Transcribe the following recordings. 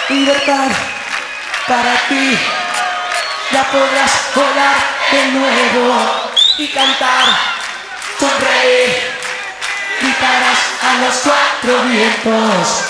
Libertad para ti, ya podrás volar de nuevo y cantar, sonreír, gritarás a los cuatro vientos.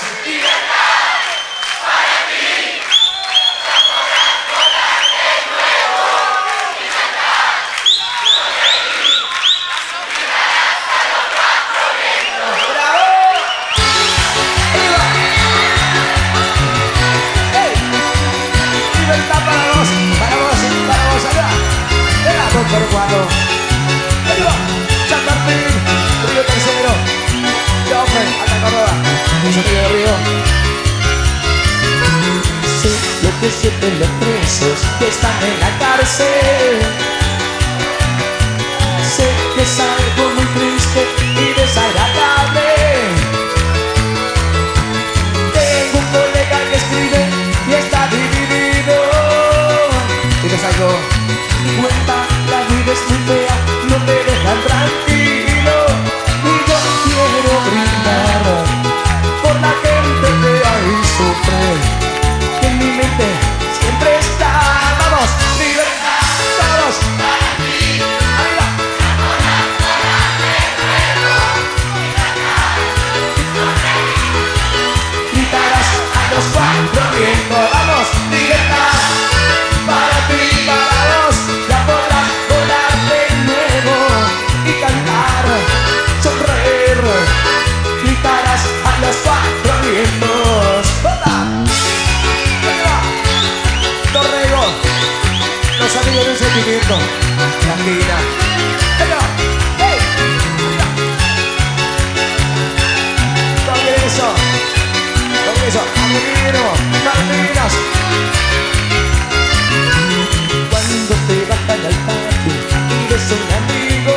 Pero cuando ahí va, San Martín, Río Tercero, Joffre, hasta Córdoba, un sonido de Río. Sé lo que sienten los presos que están en la cárcel. Sé que es algo muy triste y desagradable. Tengo un colega que escribe y está dividido. Y te salgo y cuenta. La vida es muy fea, no te dejan tranquilo. Y yo quiero brindar por la gente que ahí sufre, que en mi mente siempre está. Vamos, libertad, todos. Arriba. Gritarás a los cuatro vientos. Vamos, libertad para ti, para vos. Ya podrás volar de nuevo y cantar, sonreír, gritarás a los cuatro vientos. ¡Hola! Torrego, los amigos de un sentimiento, la esquina. ¡Venga! ¡Hey! Congreso, Amelino, Malvinas. Cuando te bajan al patio y ves un amigo,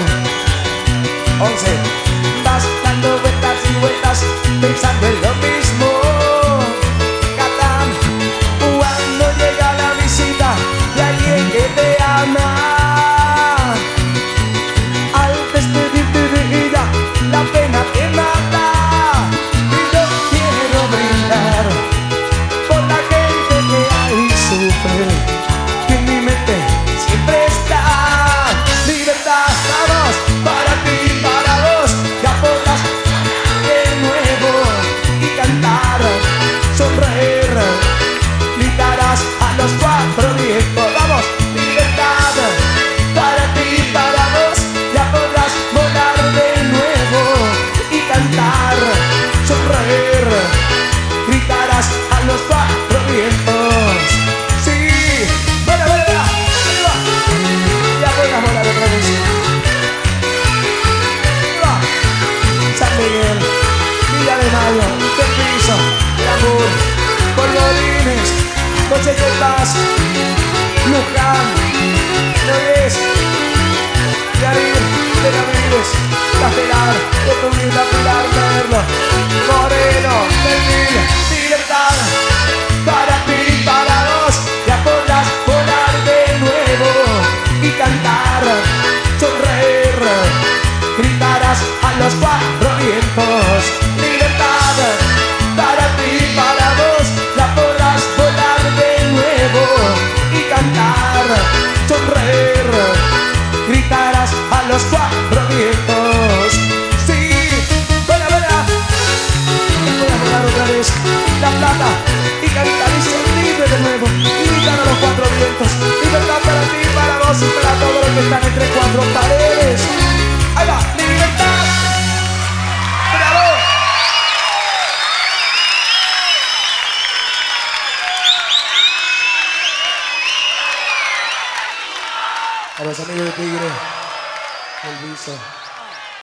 11, vas dando vueltas y vueltas pensando en lo mismo. Catán, cuando llega la visita de alguien que te ama, al despedirte de ella la pena te mata. Y yo quiero brindar por la gente que ahí sufre, que en mi mente siempre está. Libertad, vamos, para ti, para vos, ya podrás de nuevo y cantar, sonreír, gritarás a los cuatro vientos. Vamos, libertad, para ti, para vos, ya podrás volar de nuevo y cantar, sonreír, gritarás a los cuatro vientos. Sí, bueno, arriba, ya podrás volar otra vez. Arriba, San Miguel, Villa de Mayo, Permiso, Glamour, Polvorines, Coches de Paz, Luján, Nogués, Yarir, Benavides, Castelar, de tu vida, Pilar, Merlo, Moreno, Belville. Libertad para ti, para vos, ya podrás volar de nuevo y cantar, sonreír, gritarás a los cuatro vientos. Libertad para ti, para vos, ya podrás volar de nuevo y cantar, sonreír, gritarás a los cuatro vientos. Sí, buena, voy a volar otra vez La Plata y cantar y ser libre de nuevo y gritar a los cuatro vientos. Libertad para ti, para vos y para todos los que están entre cuatro paredes. Ahí va, libertad. ¡Bravo! A los amigos de Tigre, el Viso.